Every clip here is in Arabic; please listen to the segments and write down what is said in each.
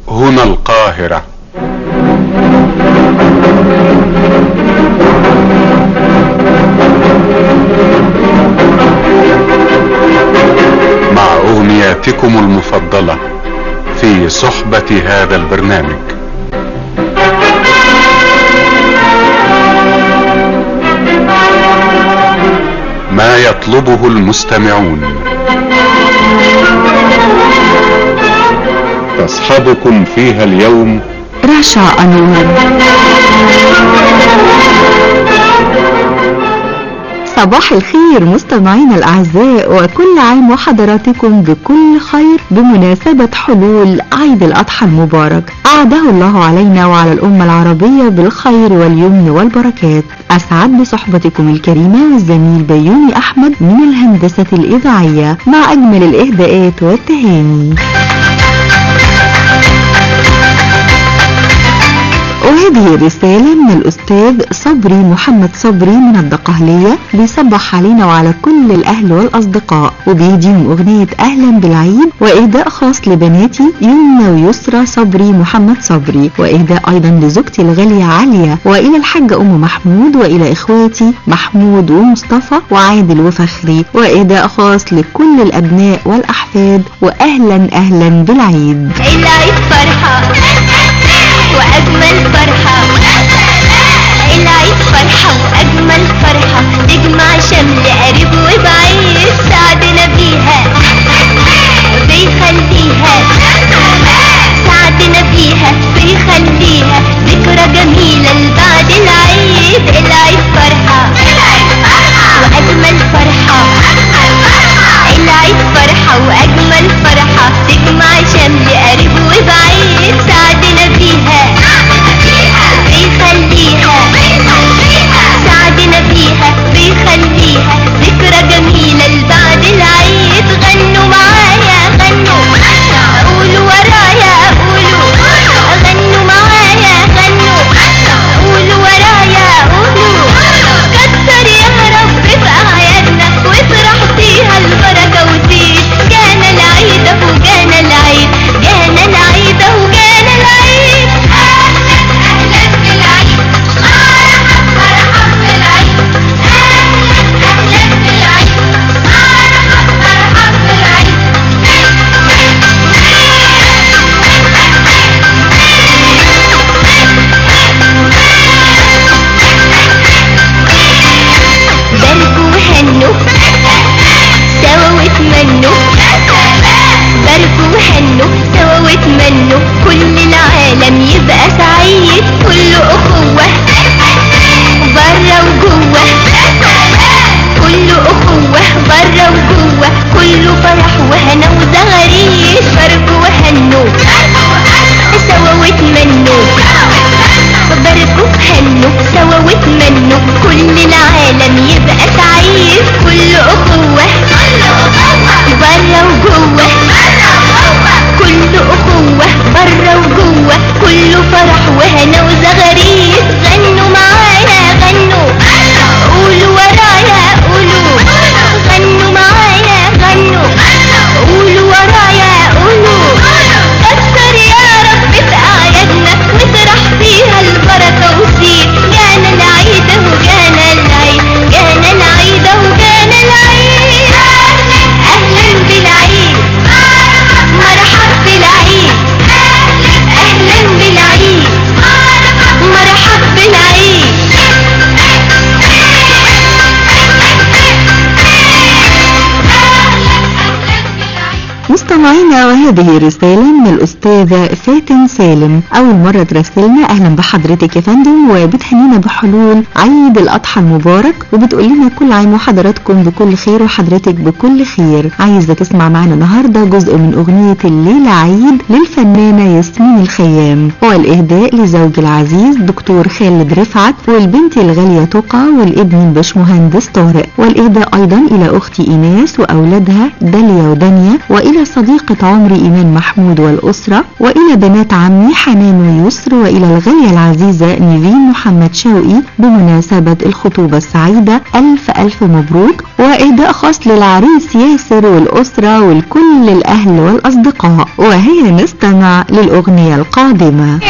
هنا القاهرة. مع أغنياتكم المفضلة في صحبة هذا البرنامج. ما يطلبه المستمعون. تصحبكم فيها اليوم رشا أنور. صباح الخير مستمعينا الأعزاء، وكل عام وحضراتكم بكل خير بمناسبة حلول عيد الأضحى المبارك. أعاده الله علينا وعلى الأمة العربية بالخير واليمن والبركات. أسعد بصحبتكم الكريمة والزميل بيومي أحمد من الهندسة الإذاعية مع أجمل الإهداءات والتهاني. وهذه رسالة من الأستاذ صبري محمد صبري من الدقهلية، بيصبح علينا وعلى كل الأهل والأصدقاء، وبيديهم أغنية أهلا بالعيد، وإهداء خاص لبناتي يمنى ويسرى صبري محمد صبري، وإهداء أيضا لزوجتي الغالية عليا، وإلى الحاجة أم محمود، وإلى إخواتي محمود ومصطفى وعادل وفخري، وإهداء خاص لكل الأبناء والأحفاد، وأهلا أهلا بالعيد. العيد فرحة وأجمل فرحة، العيد فرحة وأجمل فرحة، تجمع شمل قريب وبعيد، سعدنا بيها بيخليها، سعدنا بيها بيخليها ذكرى جميلة لبعد العيد. العيد فرحة وأجمل فرحة، العيد فرحة وأجمل فرحة، تجمع شمل قريب وبعيد، سعدنا بيها بيخليها، سعدنا بيها بيخليها ذكرى جميلة لبعد العيد. غنوا معايا غنوا، قولوا ورايا قولوا، غنوا معايا غنوا، قولوا ورايا قولوا، كتر يا رب في أعيادنا وافرح فيها البركة وزيد. جانا العيد اهو جانا العيد، جانا العيد اهو جانا العيد. أهلا بالعيد، مرحبا بالعيد، أهلا بالعيد، مرحبا بالعيد. باركوا وهنوا سوا واتمنوا، باركوا وهنوا سوا واتمنوا، كل العالم يبقى سعيد، كل أخوة برا وجوه، كل أخوة برا وجوه، كله فرح وهنا وزغاريد. باركوا وهنوا سوا واتمنوا، باركوا وهنوا سوا واتمنوا، كل العالم يبقى سعيد، كل أخوة برا وجوه، كل أخوة برا وجوه، كله فرح وهنا وزغاريد. غنوا معايا غنوا، قولوا ورايا قولوا، غنوا معايا غنوا، قولوا ورايا قولوا، كتر يا رب في أعيادنا وافرح فيها البركة وزيد. جانا العيد اهو جانا العيد، جانا العيد اهو جانا العيد. أهلا بالعيد، مرحب بالعيد، أهلا بالعيد، مرحب بالعيد. مستمعينا، وهذه رسالة من الأستاذة فاتن سالم. أول مرة ترسلنا أهلا بحضرتك يا فندم، وبتهنينا بحلول عيد الأضحى المبارك، وبتقول لنا كل عام وحضراتكم بكل خير وحضرتك بكل خير. عايزة تسمع معنا النهاردة جزء من أغنية الليلة عيد للفنانة ياسمين الخيام، والإهداء لزوج العزيز دكتور خالد رفعت، والبنت الغالية تقى، والابن الباشمهندس طارق، والإهداء أيضا إلى أختي إيناس وأولادها داليا ودانيا، وإلى صديقة عمري إيمان محمود والأسرة، وإلى بنات عمي حنان ويسر، وإلى الغالية العزيزة نيفين محمد شوقي بمناسبة الخطوبة السعيدة. ألف ألف مبروك، وإهداء خاص للعريس ياسر والأسرة ولكل الأهل والأصدقاء. وهي نستمع للأغنية القادمة.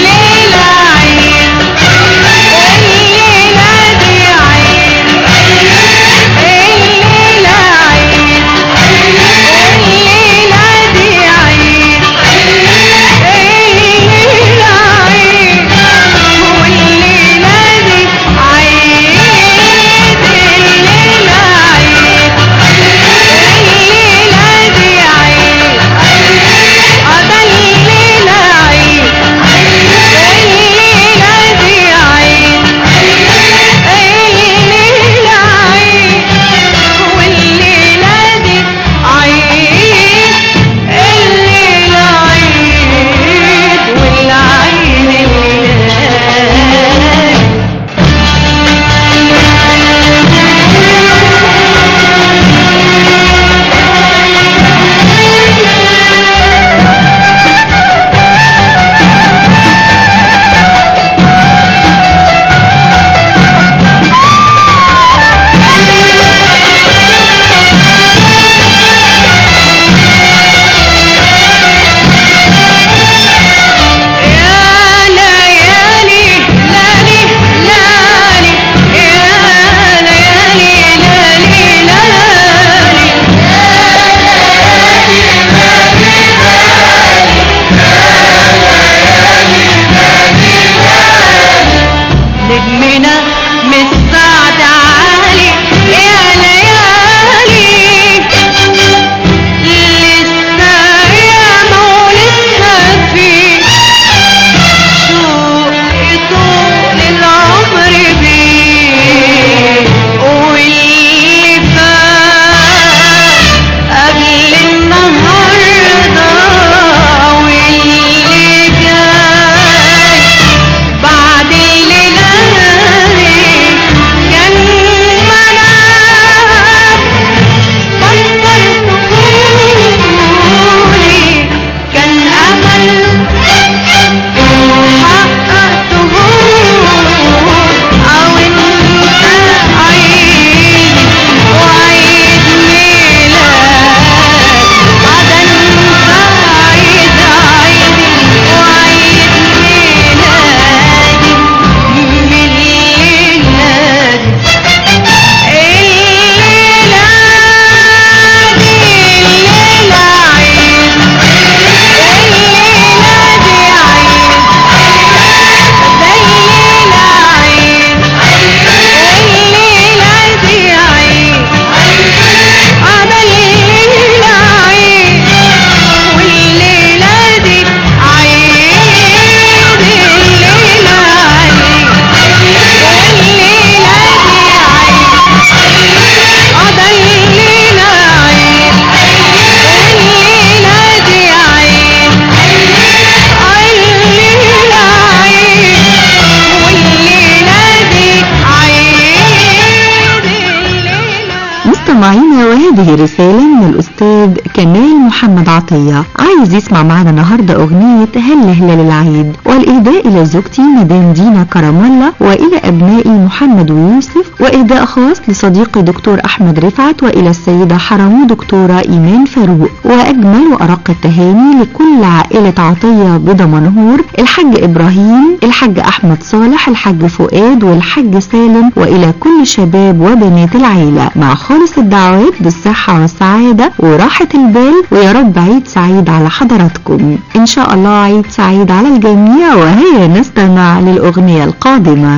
وهذه رسالة من الأستاذ كمال محمد عطية، عايز يسمع معنا النهاردة أغنية هل هلال العيد، والإهداء إلى زوجتي مدام دينا كرم الله، وإلى أبنائي محمد ويوسف، وإهداء خاص لصديقي دكتور أحمد رفعت، وإلى السيدة حرمو دكتورة إيمان فاروق، وأجمل وأرق التهاني لكل عائلة عطية بدمنهور، الحاج إبراهيم، الحاج أحمد صالح، الحاج فؤاد، والحاج سالم، وإلى كل شباب وبنات العيلة، مع خالص الدعوات بالصحة والسعادة وراحة البال، ويا رب عيد سعيد على حضراتكم إن شاء الله، عيد سعيد على الجميع. وهي نستمع للأغنية القادمة.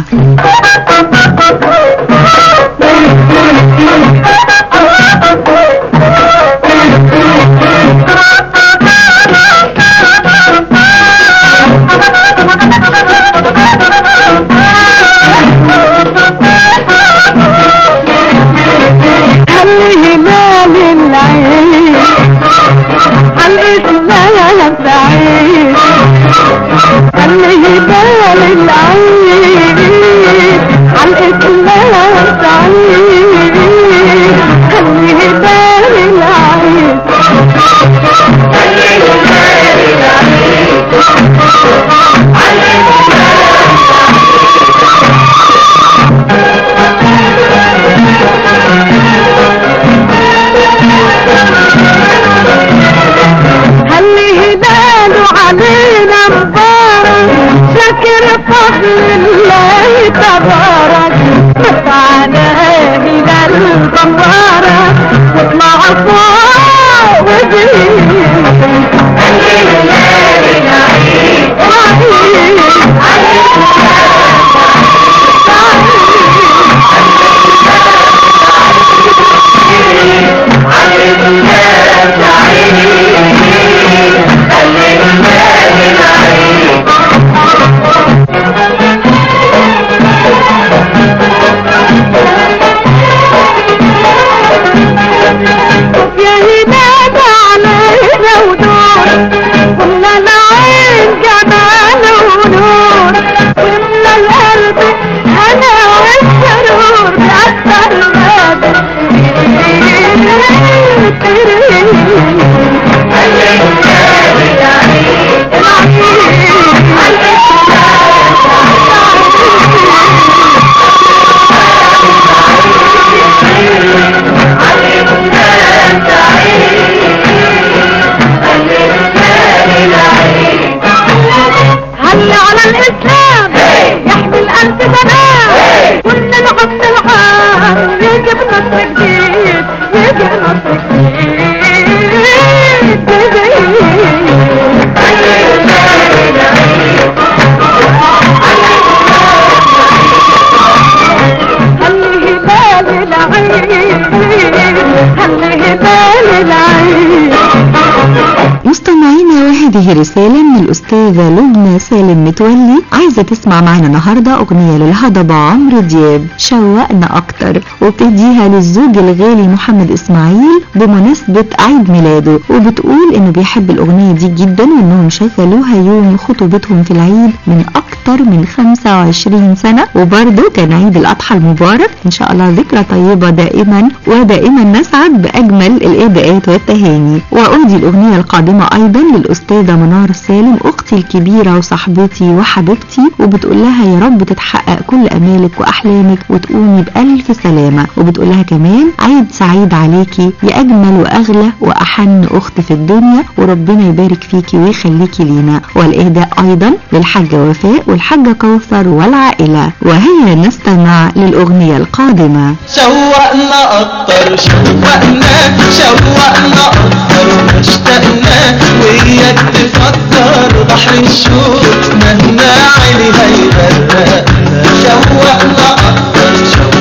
خليه بال جديد يجي نصر جديد مستمعينا، وهذه رسالة من الأستاذة لبنى سالم متولي، عايزة تسمع معنا النهاردة أغنية للهضبة عمرو دياب شوقنا أكتر، وبتديها للزوج الغالي محمد إسماعيل بمناسبة عيد ميلاده، وبتقول إنه بيحب الأغنية دي جدا وإنهم شغلوها يوم خطوبتهم في العيد من أكتر من 25 سنة، وبرضه كان عيد الأضحى المبارك، إن شاء الله ذكرى طيبة دائما ودائما نسعد بأجمل الإهداءات والتهاني. وأودي الأغنية القادمة أيضا للأستاذة منار سالم، أختي الكبيرة وصاحبتي وحبيبتي، وبتقول لها يا رب تتحقق كل أمالك وأحلامك وتقومي بألف سلامة، وبتقول لها كمان عيد سعيد عليكي يا أجمل وأغلى وأحن أخت في الدنيا، وربنا يبارك فيكي ويخليكي لينا. والإهداء أيضا للحاجة وفاء والحاجة كوثر والعائلة. وهيا نستمع للأغنية القادمة. شوقنا أكتر شوقنا أكتر اشتقنا وياك تفكر بحر الشوق مهما علي هيغرقنا. شوقنا أكتر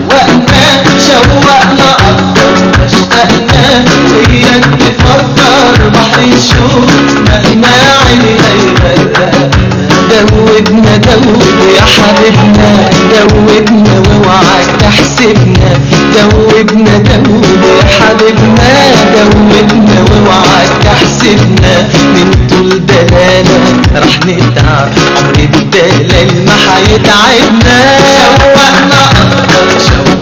شوقنا أكتر اشتقنا وياك تفكر بحر الشوق مهما علي هيغرقنا. دوبنا يا حبيبنا دوبنا واوعك تحسبنا. دوبنا يا حبيبنا دوبنا واوعك تحسبنا. من طول دلالة رح نتعب عمر الدلال ما حيتعبنا. شوقنا أكتر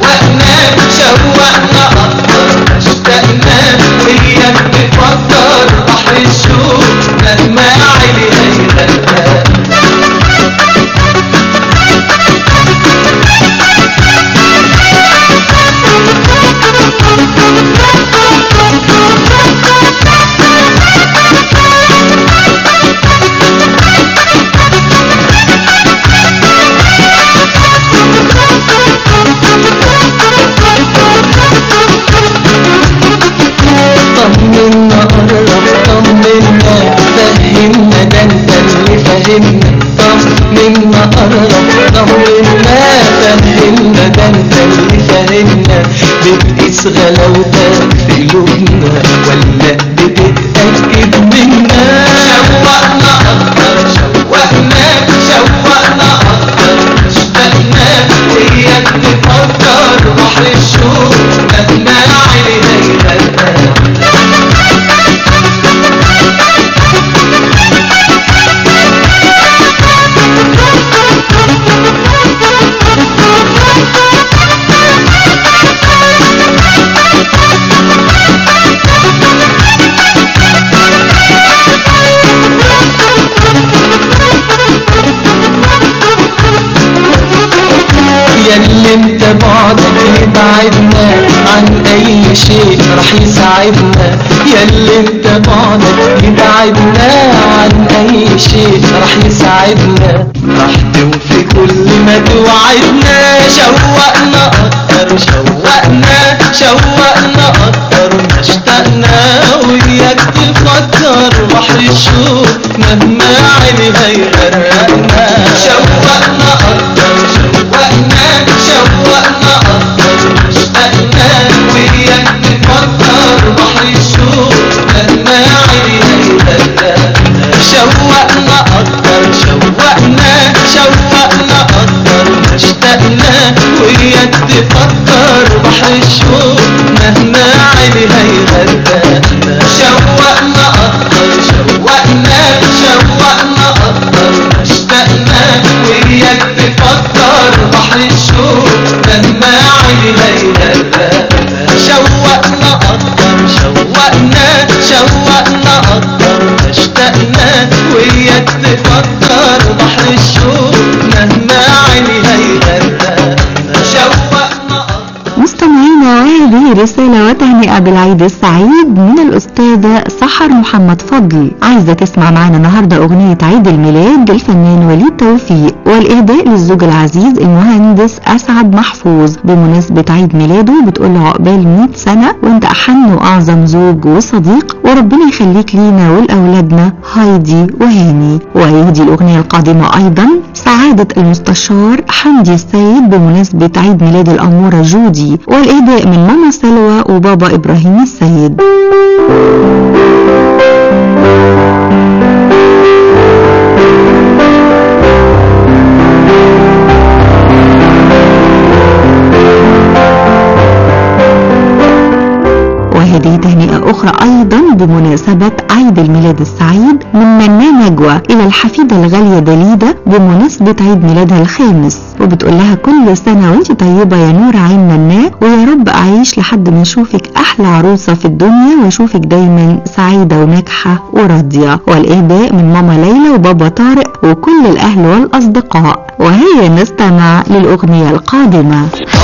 شوقنا أكتر اشتقنا وياك تفكر بحر الشوق مهما علي هيغرقنا. طمنا قرب طمنا فهمنا ده انت اللي فهمنا. طمنا قرب طمنا فهمنا ده انت اللي فهمنا. بتقيس غلاوتك في قلوبنا ولا بتتأكد منا. شوقنا أكتر شوقنا أكتر اشتقنا وياك تفكر بحر الشوق مهما علي هيغرقنا. ياللي انت بعدك يبعدنا عن اي شيء رح يساعدنا. ياللي انت بعدك يبعدنا عن اي شيء رح يساعدنا. رح توفي كل ما توعدنا. شوقنا اكتر شوقنا اكتر اشتقنا وياك تفكر بحر الشوق مهما علي هيغرقنا. شوقنا اكتر شوقنا أكتر اشتقنا وياك تفكر بحر الشوق مهما علي هيغرقنا. شوقنا أكتر شوقنا أكتر اشتقنا وياك تفكر بحر الشوق مهما علي هيغرقنا. شوقنا أكتر شوقنا أكتر اشتقنا وياك تفكر بحر الشوق مهما علي هيغرقنا. شوقنا أكتر شوقنا أكتر اشتقنا وياك تفكر بحر الشوق مهما علي هيغرقنا. شوقنا أكتر. مستمعينا، بالعيد السعيد من الأستاذة سحر محمد فضل. عايزة تسمع معنا النهاردة أغنية عيد الميلاد للفنان وليد توفيق، والإهداء للزوج العزيز المهندس أسعد محفوظ بمناسبة عيد ميلاده. بتقول له عقبال 100 سنة وانت أحن وأعظم زوج وصديق، وربنا يخليك لينا ولأولادنا هايدي وهاني. ويهدي الأغنية القادمة أيضا سعادة المستشار حمدي السيد بمناسبة عيد ميلاد الأمورة جودي، والإهداء من ماما سلوى وبابا إبراهيم السيد. وهذه تهنئة أخرى أيضا بمناسبة عيد الميلاد السعيد من منى نجوى إلى الحفيدة الغالية دليدة بمناسبة عيد ميلادها الخامس، وبتقول لها كل سنة وانت طيبة يا نور عين منى، ويا رب أعيش لحد ما أشوفك أحلى عروسة في الدنيا وأشوفك دايما سعيدة وناجحة وراضية. والإهداء من ماما ليلى وبابا طارق وكل الأهل والأصدقاء. وهي نستمع للأغنية القادمة.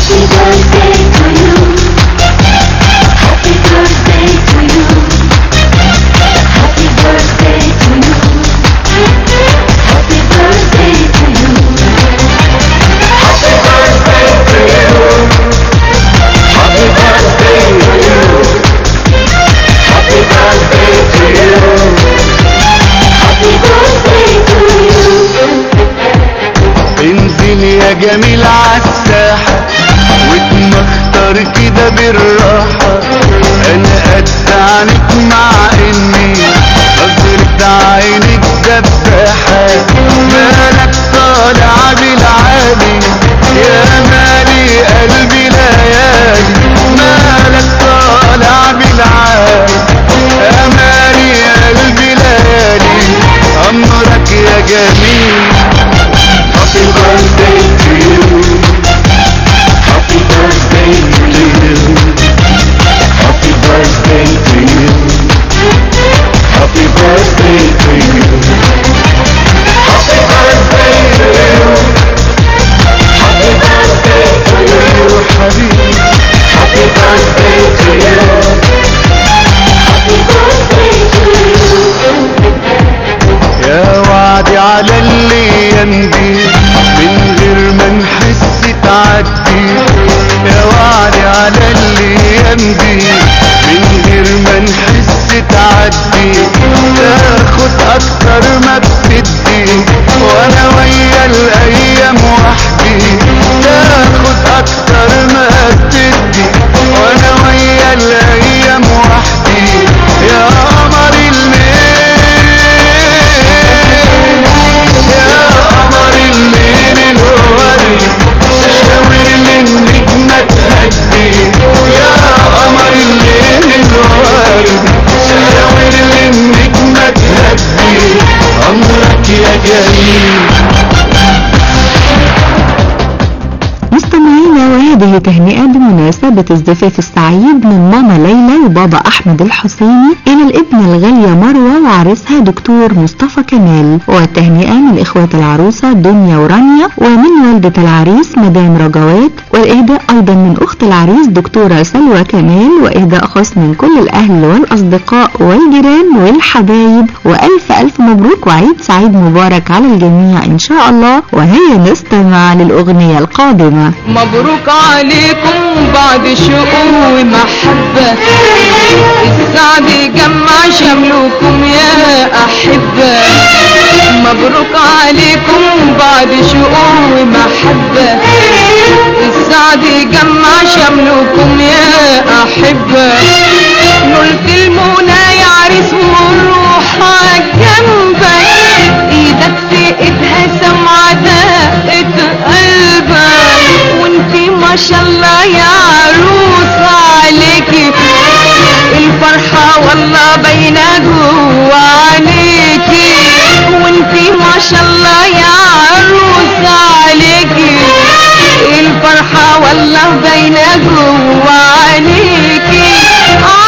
انزل يا جميل عالساحة واتمختر كده بالراحة، انا قد عنك مع اني نظرة عينك دباحة، مالك طالع بالعالي يا مالي قلبي ليالي، مالك طالع بالعالي يا مالي قلبي ليالي، امرك يا جميل. Happy birthday to you. Happy birthday to you. Happy birthday to you. Happy birthday to you. Happy birthday to you. Happy birthday to you, حبيبي. Happy birthday to you. Happy birthday to you. يا وعدي على الايام دي من غير ما نحس تعدي، يا وعدي على الايام دي من غير ما نحس تعدي، تاخد اكتر ما بتدي وانا ويا الايام وحدي، تاخد اكتر ما بتدي وانا ويا الايام وحدي، يا قمر الليل يا قمر الليل الورد شاور للنجمة تهدي، يا قمر الليل الورد شاور للنجمة تهدي، أمرك يا جميل. مستمعينا، وهذه تهنئة بمناسبة الزفاف السعيد من ماما ليلى وبابا أحمد الحسيني إلى الابنة الغالية مروة وعريسها دكتور مصطفى كمال، والتهنئة من إخوات العروسة دنيا ورانيا ومن والدة العريس مدام رجوات، والإهداء أيضا من أخت العريس دكتورة سلوى كمال، وإهداء خاص من كل الأهل والأصدقاء والجيران والحبايب، وألف ألف مبروك وعيد سعيد مبارك على الجميع إن شاء الله. وهي نستمع للأغنية القادمة. مبروك عليكم بعد شقوق ومحبة، السعد يجمع شملكم يا أحبة، مبروك عليكم بعد شقوق ومحبة، السعد يجمع شملكم يا أحبة، نلت المنى يا عريس والروح جنبك، ايدك في ايدها سمعة دقة قلبك، وانتي ما شاء الله يا عروس عليكي الفرحة والله باينة جوا عينيكي، وانتي ما شاء الله يا عروس عليكي الفرحة والله باينة جوا عينيكي.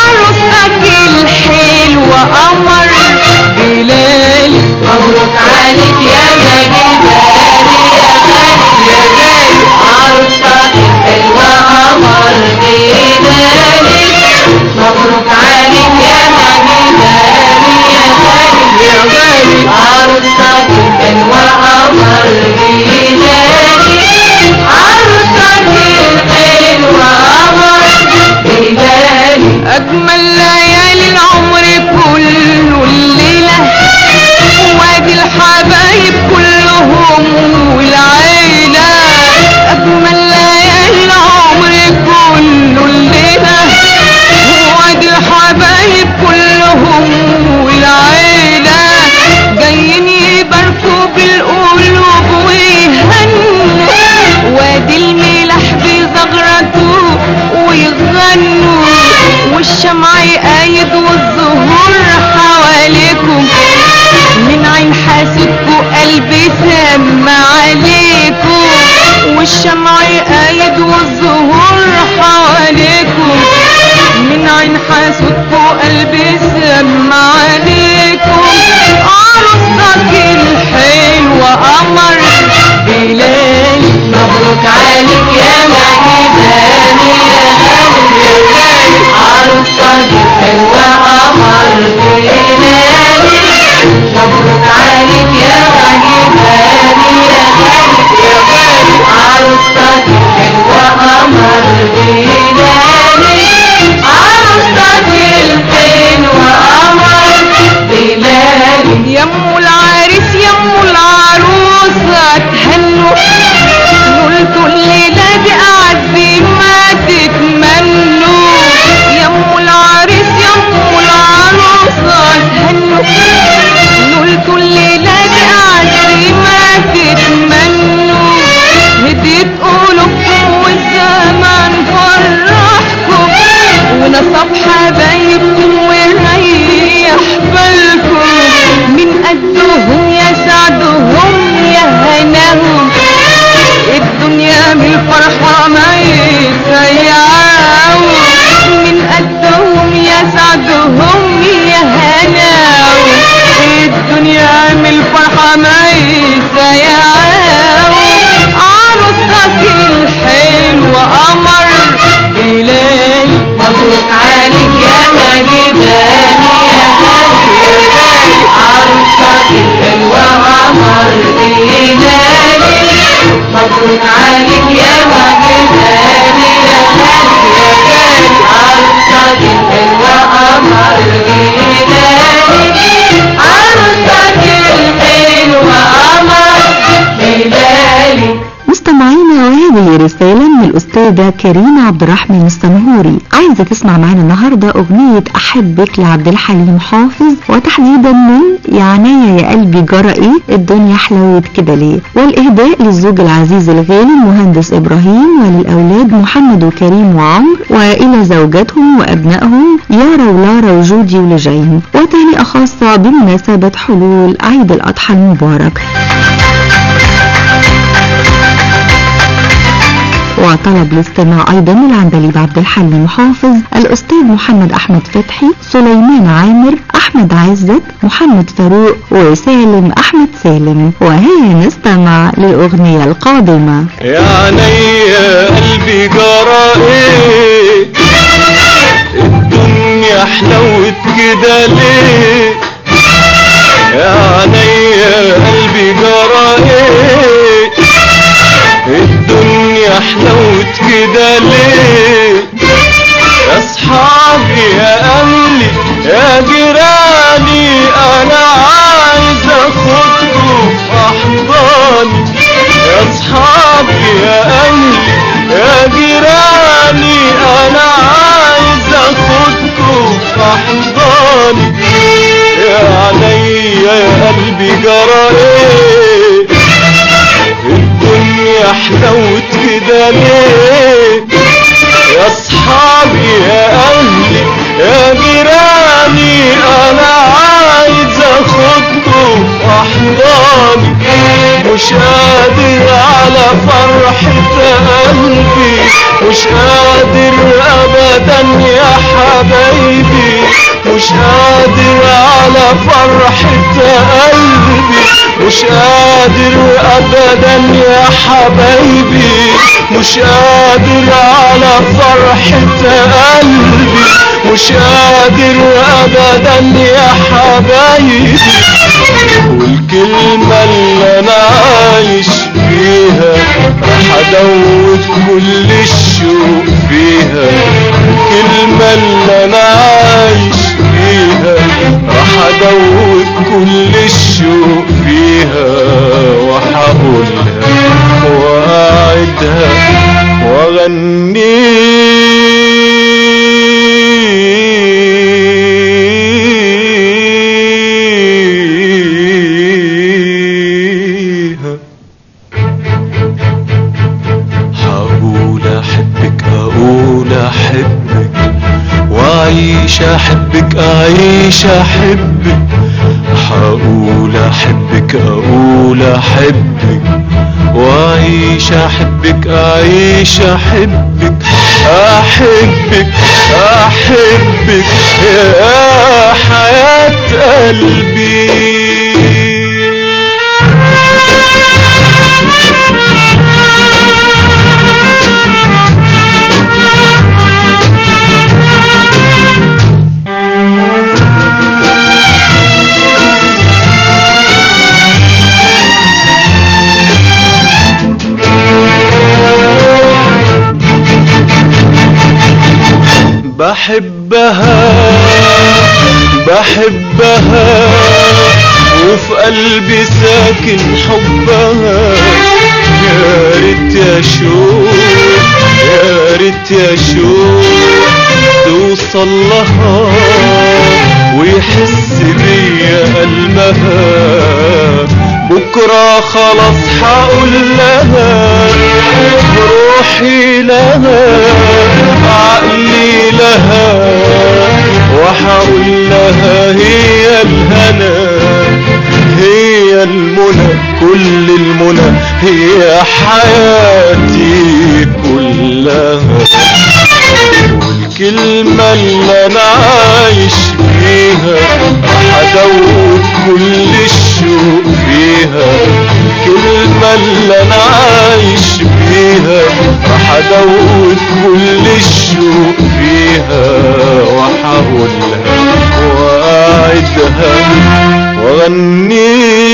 الشمع قايد والزهور حواليكم، من عين حاسدكوا قلبي سمع عليكم. عروستك الحلوة قمر بلالي، مبروك عليك يا مجداني يا غالي يا غالي. عروستك الحلوة قمر بلالي، مبروك عليك يا مجداني يا غالي يا غالي. عروستك الحلوة قمر بلالي، عروستك الحلوة قمر بلالي. يمو العريس يمو العروسة تهنوا، قلتوا الليلة دي أعز ما تتمنوا. يمو العريس يمو العروسة تهنوا، قلتوا الليلة دي أعز ما تتمنوا. هديت قلوبكم والزمان فرحكم، ونصب حبايبكم وريح بالكم. من قدهم يسعدهم يا هناهم، الدنيا من الفرحة ما يسيعهم. من قدهم يسعدهم يا هناهم، الدنيا من الفرحة ما يسيعهم. عروستك الحلوة قمر بلالي، مبروك عليك يا مجداني يا غالي يا غالي. عروستك الحلوة قمر بلالي، مبروك عليك يا مجداني يا غالي يا غالي. عروستك الحلوة قمر بلالي، عروستك الحلوة قمر بلالي. مستمعينا، وهذه رسالة من الأستاذة كريمة عبد الرحمن السمهوري، عايزة تسمع معنا النهاردة أغنية أحبك لعبد الحليم حافظ، وتحديدا من يا عناية يا قلبي جرى إيه الدنيا حلوت كده ليه، والإهداء للزوج العزيز الغالي المهندس إبراهيم، وللأولاد محمد وكريم وعمر، وإلى زوجاتهم وأبنائهم يارا ولارا وجودي ولجين، وتهنئة خاصة بمناسبة حلول عيد الأضحى المبارك. وطلب الاستماع ايضا العندليب عبد الحليم حافظ، الاستاذ محمد احمد فتحي، سليمان عامر، احمد عزت، محمد فاروق، وسالم احمد سالم. وهيا نستمع للاغنية القادمة. يا عينيا قلبي جرى ايه الدنيا حلوت كده ليه. يا عينيا قلبي جرى ايه الدنيا حلوت كده ليه. يا اصحابي يا اهلي يا جيراني انا عايز اخدكم في احضاني. يا اصحابي يا اهلي يا جيراني انا عايز اخدكم في احضاني. يا عينيا يا قلبي جرى ايه الدنيا حلوت كده ليه. يا اصحابي يا اهلي يا جيراني انا عايز اخدكم في احضاني. مش قادر على فرحة قلبي، مش قادر ابدا يا حبايبي، مش قادر على فرحة قلبي، مش قادر ابدا يا حبايبي، مش قادر على فرحة قلبي، مش قادر ابدا يا حبايبي. والكلمة اللي انا عايش فيها راح ادوب كل الشوق فيها. الكلمة اللي انا عايش فيها راح ادوب كل الشوق فيها، وهقولها واعدها واغنيها. هقول احبك اقول احبك واعيش احبك اعيش احبك. هقول احبك اقول احبك واعيش أعيش أحبك أعيش أحبك أحبك أحبك يا حياة قلبي. بحبها بحبها وفي قلبي ساكن حبها، يا ريت يا شوق يا ريت يا شوق توصل لها ويحس بيا قلبها. بكرة خلاص حقول لها روحي لها عقلي لها، وحقول لها هي الهنا هي المنى كل المنى هي حياتي كلها. والكلمة اللي انا عايش فيها راح ادوب كل الشوق فيها. الكلمة اللي انا عايش فيها راح ادوب كل الشوق فيها، وحقولها واعدها واغنيها.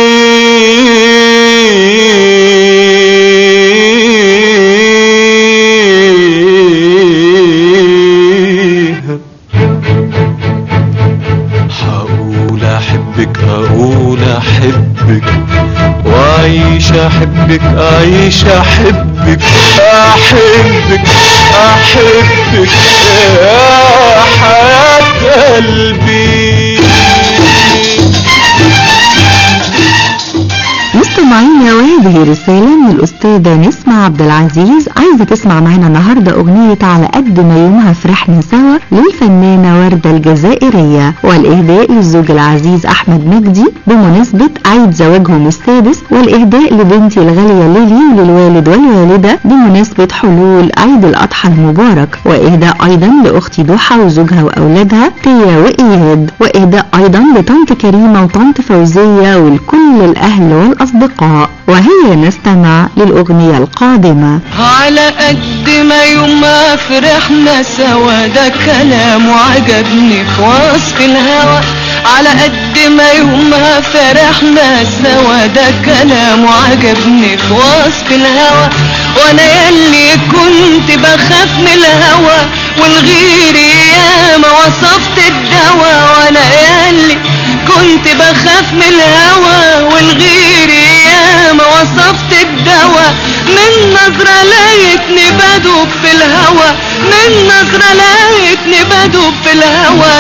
هقول احبك واعيش احبك اعيش احبك احبك احبك يا حياة قلبي. مستمعينا، وهذه رسالة من الأستاذة نسمة عبد العزيز، عايزة تسمع معنا النهاردة أغنية على قد ما يومها فرحنا سوا للفنانة وردة الجزائرية، والإهداء للزوج العزيز أحمد مجدي بمناسبة عيد زواجهم السادس، والإهداء لبنتي الغالية ليلي وللوالد والوالدة بمناسبة حلول عيد الأضحى المبارك، وإهداء أيضا لأختي ضحى وزوجها وأولادها تيا وإياد، وإهداء أيضا لطنط كريمة وطنط فوزية ولكل الأهل والأصدقاء. وهي نستمع للأغنية القادمة. على قد ما يوم ما فرحنا سوا ده كلام وعجبني في وصف الهوى. على قد ما يوم ما فرحنا سوا ده كلام وعجبني في وصف الهوى. وانا ياللي كنت بخاف من الهوى والغير ياما وصفت الدوا. وانا ياللي كنت بخاف من الهوى والغير ياما وصفت الدوا. من نظرة لقيتني بدوب في الهوى من نظرة لقيتني بدوب في الهوى.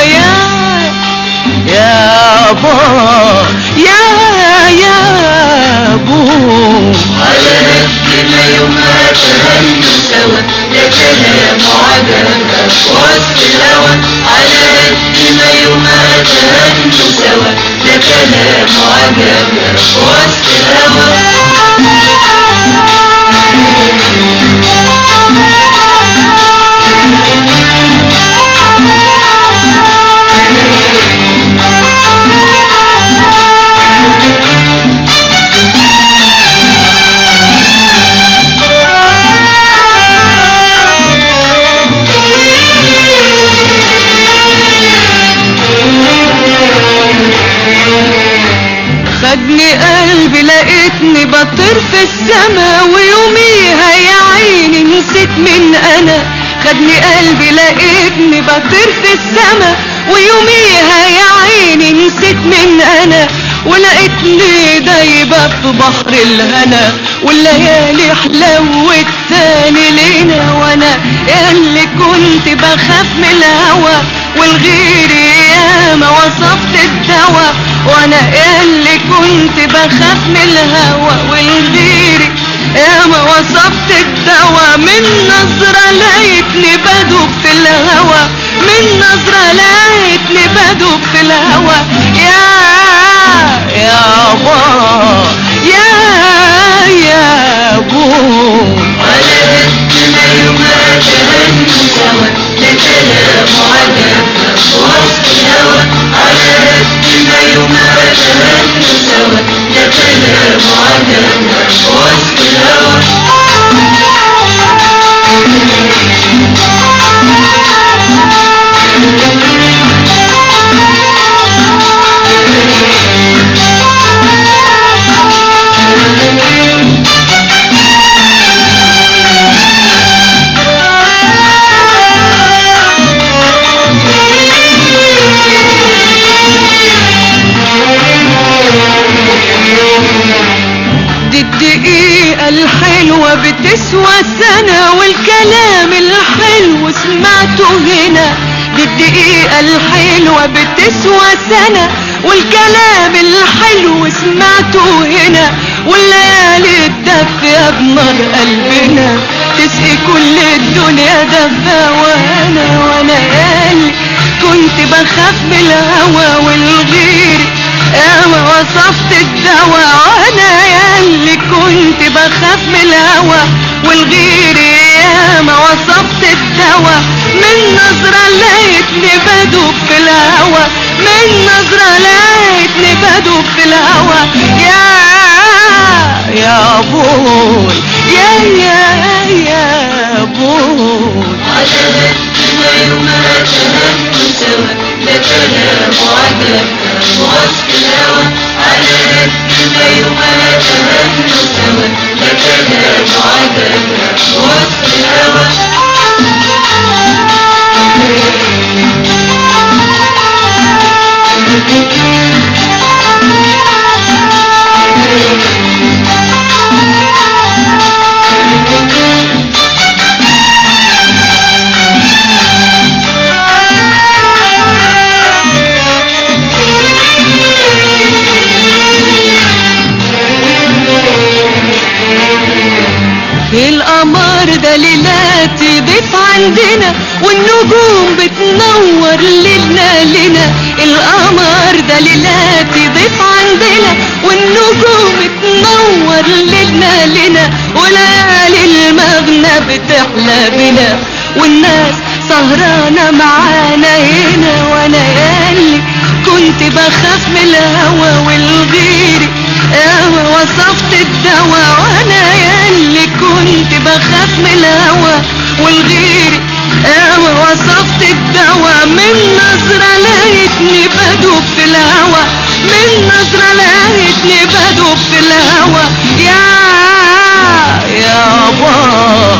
يا با يا بو. على قد ما يوم ما فرحنا سوا ده كلام وعجبنا في وسط الهوى. على قد ما يوم ما فرحنا سوا ده كلام وعجبنا في وسط الهوى. خدني قلبي لقيتني بطير في السما ويوميها يا عيني نسيت من انا. خدني قلبي لقيتني بطير في السما ويوميها يا عيني نسيت من انا. ولقيتني دايبة في بحر الهنا والليالي حلوت تاني لينا. وانا اللي كنت بخاف من الهوى والغير ياما وصفت الدوا. وانا اللي كنت بخاف من الهوى والغير ياما وصفت الدوا. من نظرة لقيتني بدوب في الهوى من نظرة لقيتني بدوب في الهوى. يا با يا بو. وعدمها وسط الهوى الدقيقة الحلوة بتسوى سنة والكلام الحلو سمعته هنا. دي الدقيقة الحلوة بتسوى سنة والكلام الحلو سمعته هنا. والليالي الدافية بنار قلبنا تسقي كل الدنيا دفا. وانا قالي كنت بخاف من الهوى والغير ياما وصفت الدواء. وانا ياللي كنت بخاف من الهوى والغير ياما وصفت الدواء. من نظرة لقيتني بدوب في الهوى. من نظرة لقيتني بدوب في الهوى. يا بوي يا بوي عجبت ما يوم تهنوا سوا لا كلام وعدمها وسط الهوى. على قد ما يوم تهنوا سوا لا كلام وعدمها وسط الهوى. القمر ده ليلاتي ضيف عندنا والنجوم بتنور ليلنا لنا. القمر ده ليلاتي ضيف عندنا والنجوم بتنور ليلنا لنا. وليالي المغنى بتحلى بنا والناس سهرانة معانا هنا. وانا يالي كنت بخاف من الهوى والغير ياما وصفت الدواء. وانا ياللي كنت بخاف من الهوى والغير ياما وصفت الدواء. من نظرة لقيتني بدوب في الهوى. من نظرة لقيتني بدوب في الهوى. يا با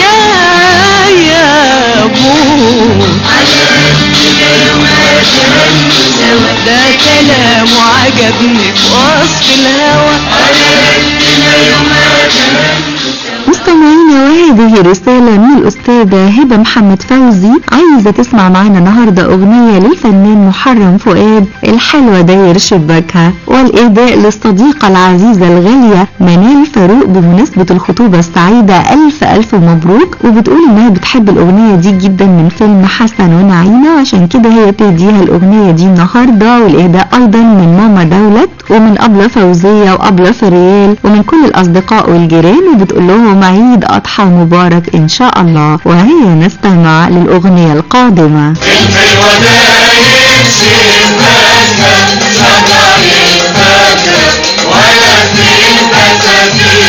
يا بو على قد ما يوم تهنوا سوا ده كلام وعجبني في وصف الهوى. على قد ما يوم تهنوا مستمعينا، وهذه رسالة من الأستاذة هبة محمد فوزي، عايزة تسمع معنا النهاردة أغنية للفنان محرم فؤاد الحلوة داير شباكها، والإهداء للصديقة العزيزة الغالية منال فاروق بمناسبة الخطوبة السعيدة. ألف مبروك. وبتقول إنها بتحب الأغنية دي جدا من فيلم حسن ونعيمة، عشان كده هي تهديها الأغنية دي النهاردة. والإهداء أيضا من ماما دولت ومن أبلة فوزية وأبلة فريال ومن كل الأصدقاء والجيران، وبتقول لهم عيد أضحى مبارك إن شاء الله. وهي نستمع للأغنية القادمة. الحلوة داير شباكها شجر الفاكهة ولا في البساتين.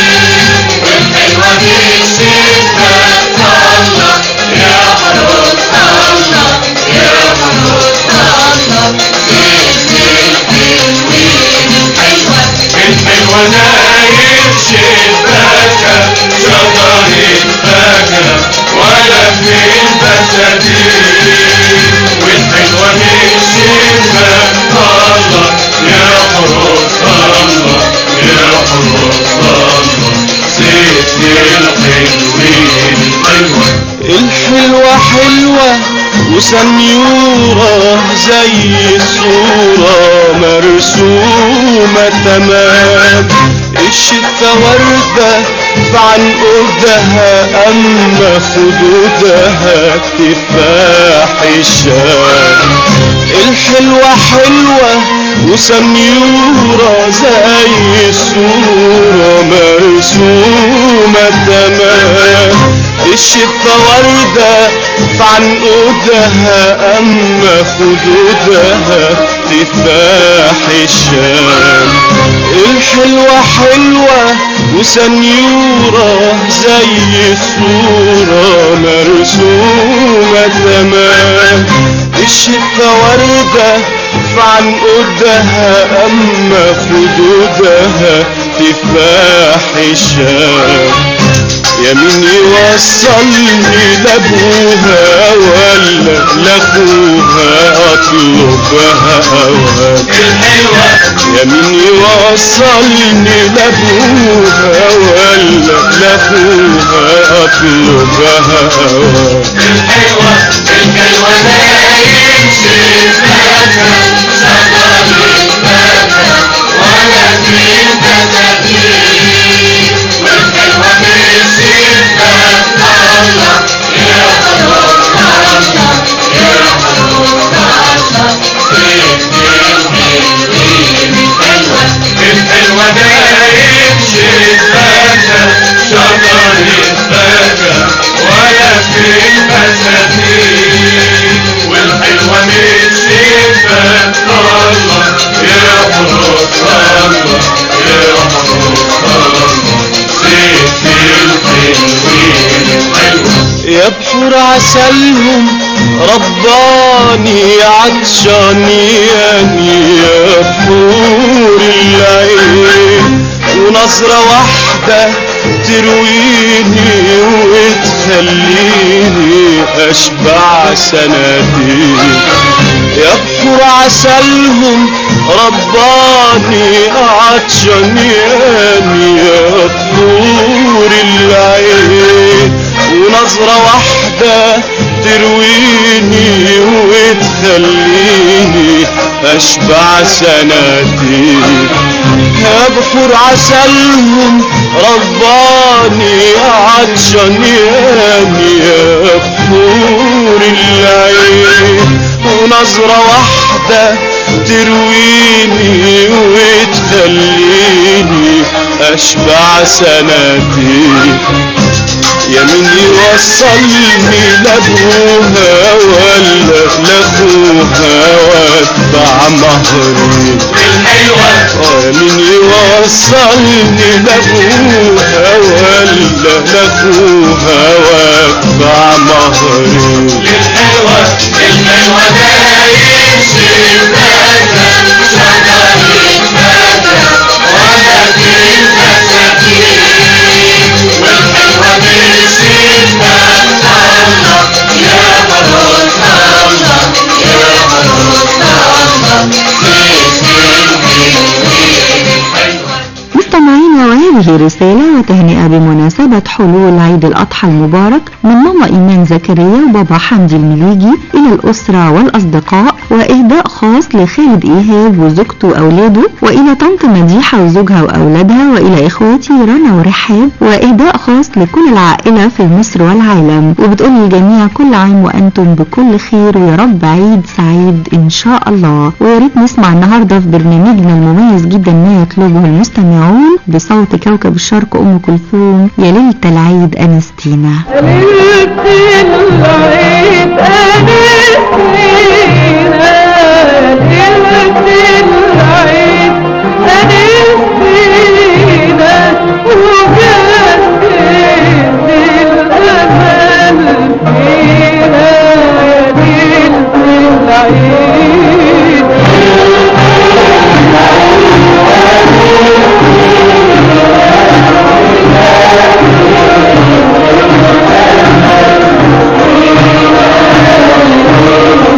والحلوة دي شباك الله يا حروس الله يا حروس الله. زين حلوين الحلوة. الحلوة داير شباكها شجر الفاكهة ولا في البساتين. والحلوة من شباك الله يا حروس الله يا حروس الله. ست الحلوين الحلوة. الحلوة حلوة وسنيورة زي الصورة مرسومة تمام. الشتا وردة بعنقودها أما خدودها تفاح الشام. الحلوة حلوة وسنيورة زي الصورة مرسومة تمام. الشتا وردة بعنقودها أما خدودها تفاح الشام. الحلوة حلوة وسنيورة زي الصورة مرسومة تمام. الشتا وردة في عنقودها أما خدودها تفاح الشام. يا مين يوصلني لابوها ولا لاخوها اطلبها هواك الحلوة. يا مين يوصلني لابوها ولا لاخوها اطلبها هواك الحلوة الحلوة لا يمشي فاتها سفر فاتها ولا في تفاتيح. والحلوة مشي فاتها الله يا حروف الله يا حروف الله. الحلوة لا يمشي فاتها شجر فاتها ولا في فساتين. والحلوة مشي فاتها الله يا حروف الله يا حروف الله. زيت الحلوين الحلوة يا بحور عسلهم رباني عطشاني يا بحور العين. ونظرة واحدة ترويني وتخليني أشبع سنتين. يا بحور عسلهم رباني عطشاني يا بحور العين. ونظرة واحدة ترويني وتخليني أشبع سنتين. يا بحور عسلهم رباني عطشاني يا بحور العين. ونظرة واحدة ترويني وتخليني أشبع سنتين. يا مين يوصلني لابوها ولا لاخوها وادفع مهري الحلوة. يا مين يوصلني لابوها ولا لاخوها وادفع مهري الحلوة الحلوة لا يمشي فاتها شجر فاتها ولا في فساتين. والحلوة مشي فاتها الله يا حروف الله يا حروف الله. زيت الحلوين الحلوة. مستمعينا، وهذه رسالة وتهنئة بمناسبة حلول عيد الأضحى المبارك من ماما إيمان زكريا وبابا حمدي المليجي إلى الأسرة والأصدقاء، وإهداء خاص لخالد إيهاب وزوجته وأولاده، وإلى طنط مديحة وزوجها وأولادها، وإلى إخواتي رنا ورحاب، وإهداء خاص لكل العائلة في مصر والعالم. وبتقول للجميع كل عام وأنتم بكل خير ويا رب عيد سعيد إن شاء الله. وياريت نسمع النهاردة في برنامجنا المميز جدا ما يطلبه المستمعون بصوت كوكب الشرق أم كلثوم يا ليلة العيد أنستينا. العيد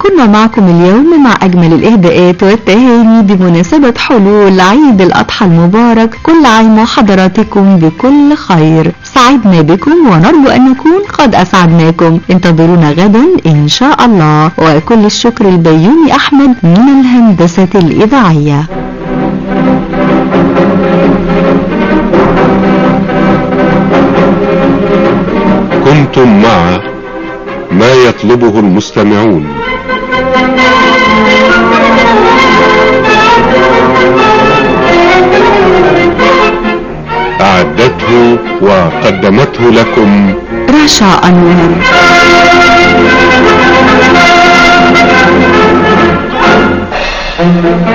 كنا معكم اليوم مع أجمل الإهداءات والتهاني بمناسبة حلول عيد الأضحى المبارك. كل عام وحضراتكم بكل خير. سعدنا بكم ونرجو أن نكون قد أسعدناكم. انتظرونا غدا إن شاء الله. وكل الشكر البيومي أحمد من الهندسة الإذاعية. كنتم مع ما يطلبه المستمعون. أعدته وقدمته لكم رشا أنور.